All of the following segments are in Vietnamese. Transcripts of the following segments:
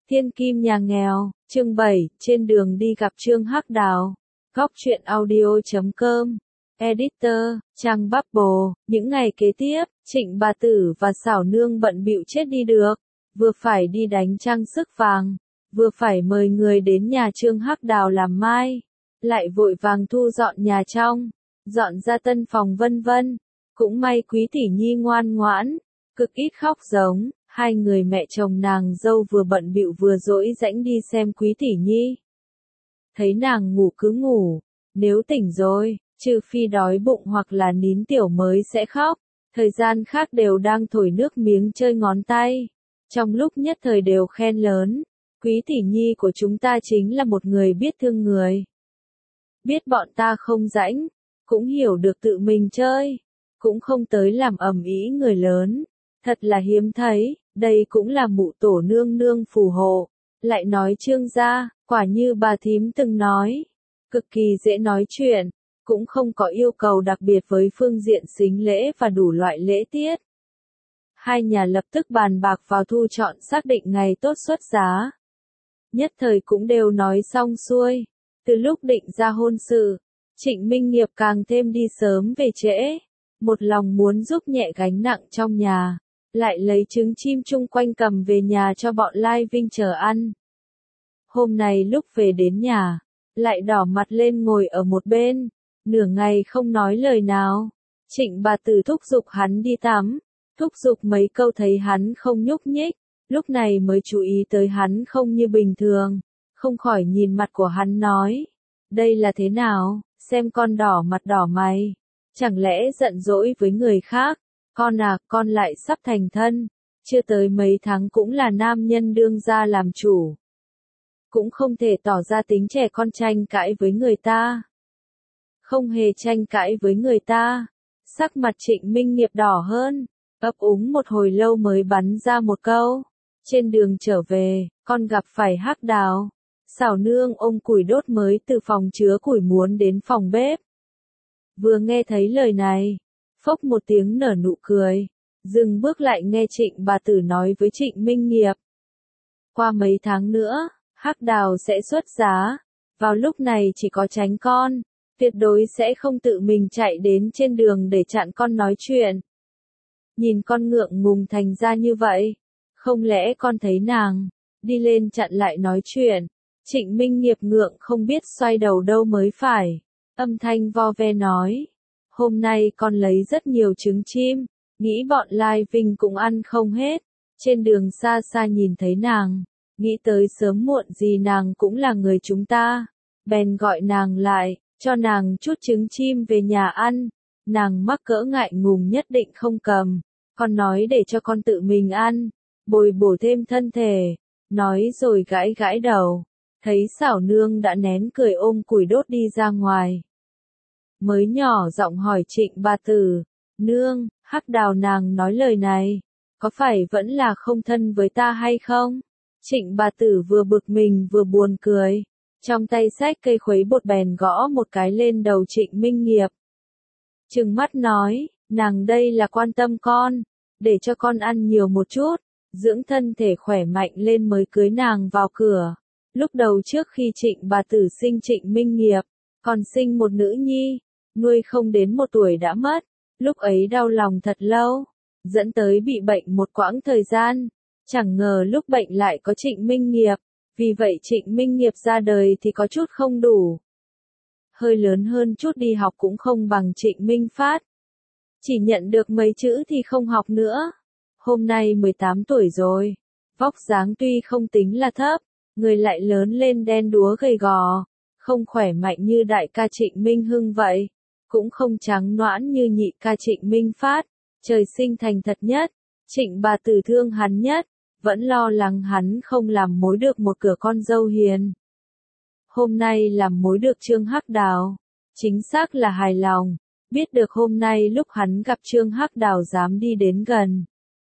Thiên kim nhà nghèo, chương 7, trên đường đi gặp Trương Hắc Đào. Góc truyện audio.com. Editor, trang Bubble. Những ngày kế tiếp, Trịnh bà tử và Xảo Nương bận bịu chết đi được. Vừa phải đi đánh trang sức vàng, vừa phải mời người đến nhà Trương Hắc Đào làm mai, lại vội vàng thu dọn nhà trong, dọn ra tân phòng vân vân. Cũng may Quý tỷ nhi ngoan ngoãn, cực ít khóc giống. Hai người mẹ chồng nàng dâu vừa bận bịu vừa dỗi rãnh đi xem Quý tỷ nhi. Thấy nàng ngủ cứ ngủ, nếu tỉnh rồi, trừ phi đói bụng hoặc là nín tiểu mới sẽ khóc, thời gian khác đều đang thổi nước miếng chơi ngón tay. Trong lúc nhất thời đều khen lớn, Quý tỷ nhi của chúng ta chính là một người biết thương người. Biết bọn ta không rãnh, cũng hiểu được tự mình chơi, cũng không tới làm ầm ĩ người lớn. Thật là hiếm thấy, đây cũng là mụ tổ nương nương phù hộ. Lại nói Trương gia, quả như bà thím từng nói, cực kỳ dễ nói chuyện, cũng không có yêu cầu đặc biệt với phương diện sính lễ và đủ loại lễ tiết. Hai nhà lập tức bàn bạc vào thu chọn xác định ngày tốt xuất giá. Nhất thời cũng đều nói xong xuôi. Từ lúc định ra hôn sự, Trịnh Minh Nghiệp càng thêm đi sớm về trễ, một lòng muốn giúp nhẹ gánh nặng trong nhà. Lại lấy trứng chim chung quanh cầm về nhà cho bọn Lai Vinh chờ ăn. Hôm nay lúc về đến nhà, lại đỏ mặt lên ngồi ở một bên, nửa ngày không nói lời nào. Trịnh bà tử thúc giục hắn đi tắm, thúc giục mấy câu thấy hắn không nhúc nhích, lúc này mới chú ý tới hắn không như bình thường, không khỏi nhìn mặt của hắn nói, đây là thế nào, xem con đỏ mặt đỏ mày, chẳng lẽ giận dỗi với người khác. Con à, con lại sắp thành thân, chưa tới mấy tháng cũng là nam nhân đương gia làm chủ. Cũng không thể tỏ ra tính trẻ con tranh cãi với người ta. Không hề tranh cãi với người ta. Sắc mặt Trịnh Minh Nghiệp đỏ hơn, ấp úng một hồi lâu mới bắn ra một câu. Trên đường trở về, con gặp phải Hắc Đào. Xảo Nương ôm củi đốt mới từ phòng chứa củi muốn đến phòng bếp. Vừa nghe thấy lời này, phốc một tiếng nở nụ cười, dừng bước lại nghe Trịnh bà tử nói với Trịnh Minh Nghiệp. Qua mấy tháng nữa, Hắc Đào sẽ xuất giá, vào lúc này chỉ có tránh con, tuyệt đối sẽ không tự mình chạy đến trên đường để chặn con nói chuyện. Nhìn con ngượng ngùng thành ra như vậy, không lẽ con thấy nàng, đi lên chặn lại nói chuyện. Trịnh Minh Nghiệp ngượng không biết xoay đầu đâu mới phải, âm thanh vo ve nói. Hôm nay con lấy rất nhiều trứng chim, nghĩ bọn Lai Vinh cũng ăn không hết. Trên đường xa xa nhìn thấy nàng, nghĩ tới sớm muộn gì nàng cũng là người chúng ta. Bèn gọi nàng lại, cho nàng chút trứng chim về nhà ăn. Nàng mắc cỡ ngại ngùng nhất định không cầm. Con nói để cho con tự mình ăn, bồi bổ thêm thân thể. Nói rồi gãi gãi đầu, thấy Xảo Nương đã nén cười ôm củi đốt đi ra ngoài. Mới nhỏ giọng hỏi Trịnh bà tử, nương, Hắc Đào nàng nói lời này, có phải vẫn là không thân với ta hay không? Trịnh bà tử vừa bực mình vừa buồn cười, trong tay xách cây khuấy bột bèn gõ một cái lên đầu Trịnh Minh Nghiệp. Trừng mắt nói, nàng đây là quan tâm con, để cho con ăn nhiều một chút, dưỡng thân thể khỏe mạnh lên mới cưới nàng vào cửa. Lúc đầu trước khi Trịnh bà tử sinh Trịnh Minh Nghiệp, còn sinh một nữ nhi, nuôi không đến 1 tuổi đã mất, lúc ấy đau lòng thật lâu, dẫn tới bị bệnh một quãng thời gian, chẳng ngờ lúc bệnh lại có Trịnh Minh Nghiệp, vì vậy Trịnh Minh Nghiệp ra đời thì có chút không đủ. Hơi lớn hơn chút đi học cũng không bằng Trịnh Minh Phát. Chỉ nhận được mấy chữ thì không học nữa. Hôm nay 18 tuổi rồi, vóc dáng tuy không tính là thấp, người lại lớn lên đen đúa gầy gò, không khỏe mạnh như đại ca Trịnh Minh Hưng vậy. Cũng không trắng nõn như nhị ca Trịnh Minh Phát, trời sinh thành thật nhất, Trịnh bà tử thương hắn nhất, vẫn lo lắng hắn không làm mối được một cửa con dâu hiền. Hôm nay làm mối được Trương Hắc Đào, chính xác là hài lòng, biết được hôm nay lúc hắn gặp Trương Hắc Đào dám đi đến gần.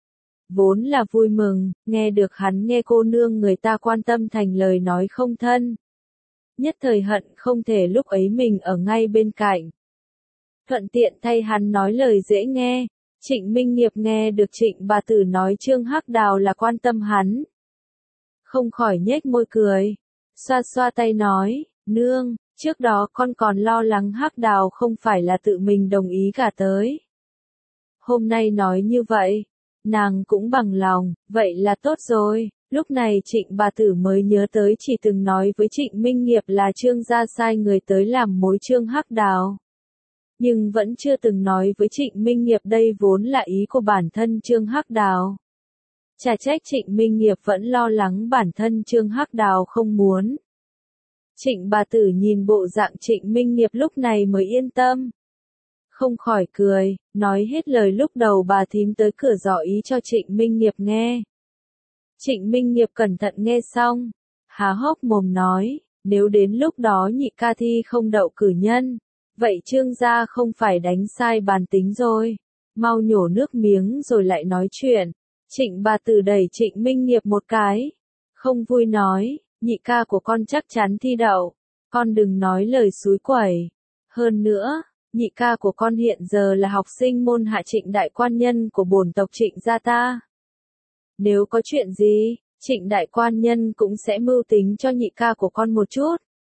Vốn là vui mừng, nghe được hắn nghe cô nương người ta quan tâm thành lời nói không thân. Nhất thời hận không thể lúc ấy mình ở ngay bên cạnh. Thuận tiện thay hắn nói lời dễ nghe, Trịnh Minh Nghiệp nghe được Trịnh bà tử nói Trương Hắc Đào là quan tâm hắn. không khỏi nhếch môi cười. Xoa xoa tay nói, nương, trước đó con còn lo lắng Hắc Đào không phải là tự mình đồng ý cả tới. Hôm nay nói như vậy, nàng cũng bằng lòng, vậy là tốt rồi. Lúc này Trịnh bà tử mới nhớ tới chỉ từng nói với Trịnh Minh Nghiệp là Trương gia sai người tới làm mối Trương Hắc Đào. Nhưng vẫn chưa từng nói với Trịnh Minh Nghiệp đây vốn là ý của bản thân Trương Hắc Đào. Chả trách Trịnh Minh Nghiệp vẫn lo lắng bản thân Trương Hắc Đào không muốn. Trịnh bà tử nhìn bộ dạng Trịnh Minh Nghiệp lúc này mới yên tâm. Không khỏi cười, nói hết lời lúc đầu bà thím tới cửa dò ý cho Trịnh Minh Nghiệp nghe. Trịnh Minh Nghiệp cẩn thận nghe xong, há hốc mồm nói, nếu đến lúc đó nhị ca thi không đậu cử nhân, vậy Trương gia không phải đánh sai bàn tính rồi. Mau nhổ nước miếng rồi lại nói chuyện. Trịnh bà tử đẩy Trịnh Minh Nghiệp một cái. Không vui nói, nhị ca của con chắc chắn thi đậu. Con đừng nói lời xúi quẩy. Hơn nữa, nhị ca của con hiện giờ là học sinh môn hạ Trịnh đại quan nhân của bổn tộc Trịnh gia ta. Nếu có chuyện gì, Trịnh đại quan nhân cũng sẽ mưu tính cho nhị ca của con một chút.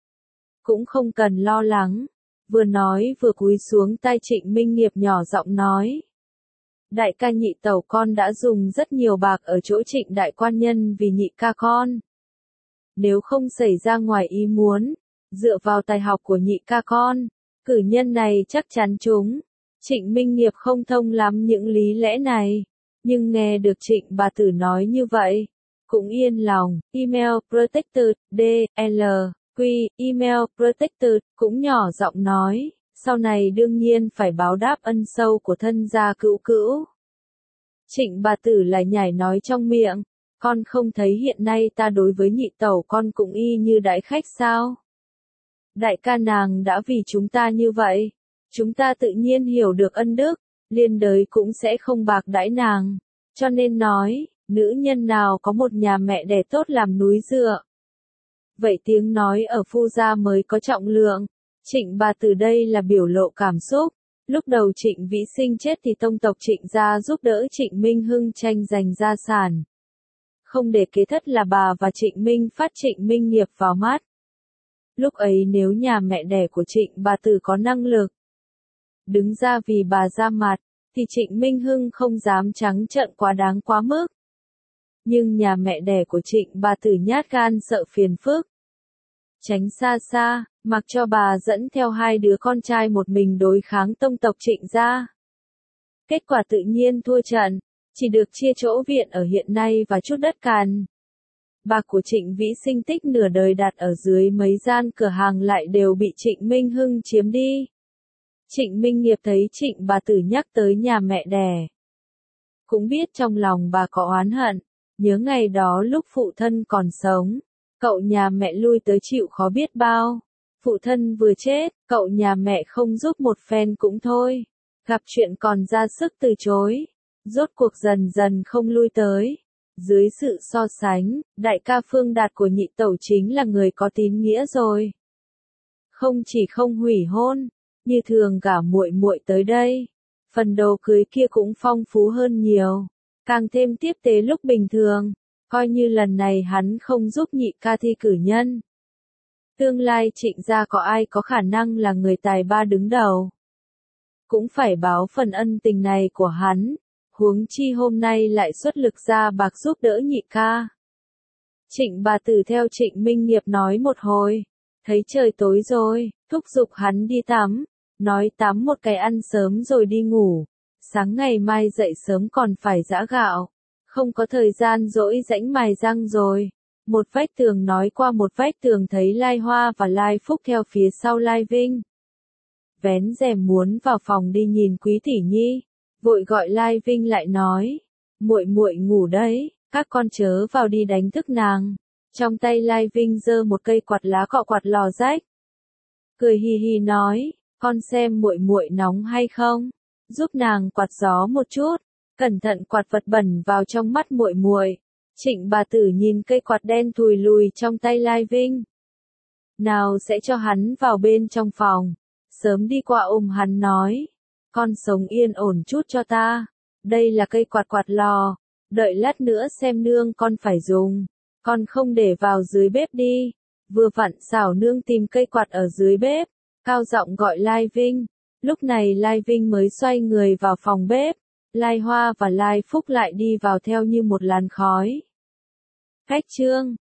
Cũng không cần lo lắng. Vừa nói vừa cúi xuống tai Trịnh Minh Nghiệp nhỏ giọng nói. Đại ca nhị tẩu con đã dùng rất nhiều bạc ở chỗ Trịnh đại quan nhân vì nhị ca con. Nếu không xảy ra ngoài ý muốn, dựa vào tài học của nhị ca con, cử nhân này chắc chắn trúng. Trịnh Minh Nghiệp không thông lắm những lý lẽ này, nhưng nghe được Trịnh bà tử nói như vậy, cũng yên lòng. Email Protected, D.L. Quy, email Protected, cũng nhỏ giọng nói, sau này đương nhiên phải báo đáp ân sâu của thân gia cữu cữu. Trịnh bà tử lại nhảy nói trong miệng, con không thấy hiện nay ta đối với nhị tẩu con cũng y như đại khách sao? Đại ca nàng đã vì chúng ta như vậy, chúng ta tự nhiên hiểu được ân đức, liên đới cũng sẽ không bạc đãi nàng, cho nên nói, nữ nhân nào có một nhà mẹ đẻ tốt làm núi dựa. Vậy tiếng nói ở phu gia mới có trọng lượng. Trịnh bà từ đây là biểu lộ cảm xúc. Lúc đầu Trịnh Vĩ Sinh chết thì tông tộc Trịnh gia giúp đỡ Trịnh Minh Hưng tranh giành gia sản. Không để kế thất là bà và Trịnh Minh Phát Trịnh Minh Nghiệp vào mắt. Lúc ấy nếu nhà mẹ đẻ của Trịnh bà tử có năng lực đứng ra vì bà ra mặt, thì Trịnh Minh Hưng không dám trắng trợn quá đáng quá mức. Nhưng nhà mẹ đẻ của Trịnh bà tử nhát gan sợ phiền phức. Tránh xa xa, mặc cho bà dẫn theo hai đứa con trai một mình đối kháng tông tộc Trịnh gia. Kết quả tự nhiên thua trận, chỉ được chia chỗ viện ở hiện nay và chút đất càn. Bạc của Trịnh Vĩ Sinh tích nửa đời đặt ở dưới mấy gian cửa hàng lại đều bị Trịnh Minh Hưng chiếm đi. Trịnh Minh Nghiệp thấy Trịnh bà tử nhắc tới nhà mẹ đẻ. Cũng biết trong lòng bà có oán hận, nhớ ngày đó lúc phụ thân còn sống, cậu nhà mẹ lui tới chịu khó biết bao. Phụ thân vừa chết, cậu nhà mẹ không giúp một phen cũng thôi. Gặp chuyện còn ra sức từ chối. Rốt cuộc dần dần không lui tới. Dưới sự so sánh, đại ca Phương Đạt của nhị tẩu chính là người có tín nghĩa rồi. Không chỉ không hủy hôn, như thường cả muội muội tới đây, phần đồ cưới kia cũng phong phú hơn nhiều, càng thêm tiếp tế lúc bình thường, coi như lần này hắn không giúp nhị ca thi cử nhân. Tương lai Trịnh gia có ai có khả năng là người tài ba đứng đầu, cũng phải báo phần ân tình này của hắn, huống chi hôm nay lại xuất lực ra bạc giúp đỡ nhị ca. Trịnh bà tử theo Trịnh Minh Nghiệp nói một hồi, thấy trời tối rồi, thúc giục hắn đi tắm, nói tắm một cái ăn sớm rồi đi ngủ, sáng ngày mai dậy sớm còn phải giã gạo, không có thời gian rỗi rãnh mài răng rồi. Một vách tường nói qua một vách tường thấy Lai Hoa và Lai Phúc theo phía sau Lai Vinh. Vén rèm muốn vào phòng đi nhìn Quý tỷ nhi, vội gọi Lai Vinh lại nói, muội muội ngủ đấy, các con chớ vào đi đánh thức nàng. Trong tay Lai Vinh giơ một cây quạt lá cọ quạt lò rách, cười hì hì nói, con xem muội muội nóng hay không, giúp nàng quạt gió một chút, cẩn thận quạt vật bẩn vào trong mắt muội muội. Trịnh bà tử nhìn cây quạt đen thùi lùi trong tay Lai Vinh. Nào sẽ cho hắn vào bên trong phòng. Sớm đi qua ôm hắn nói. Con sống yên ổn chút cho ta. Đây là cây quạt quạt lò. Đợi lát nữa xem nương con phải dùng. Con không để vào dưới bếp đi. Vừa vặn xảo nương tìm cây quạt ở dưới bếp, cao giọng gọi Lai Vinh. Lúc này Lai Vinh mới xoay người vào phòng bếp, Lai Hoa và Lai Phúc lại đi vào theo như một làn khói. Khách Trương,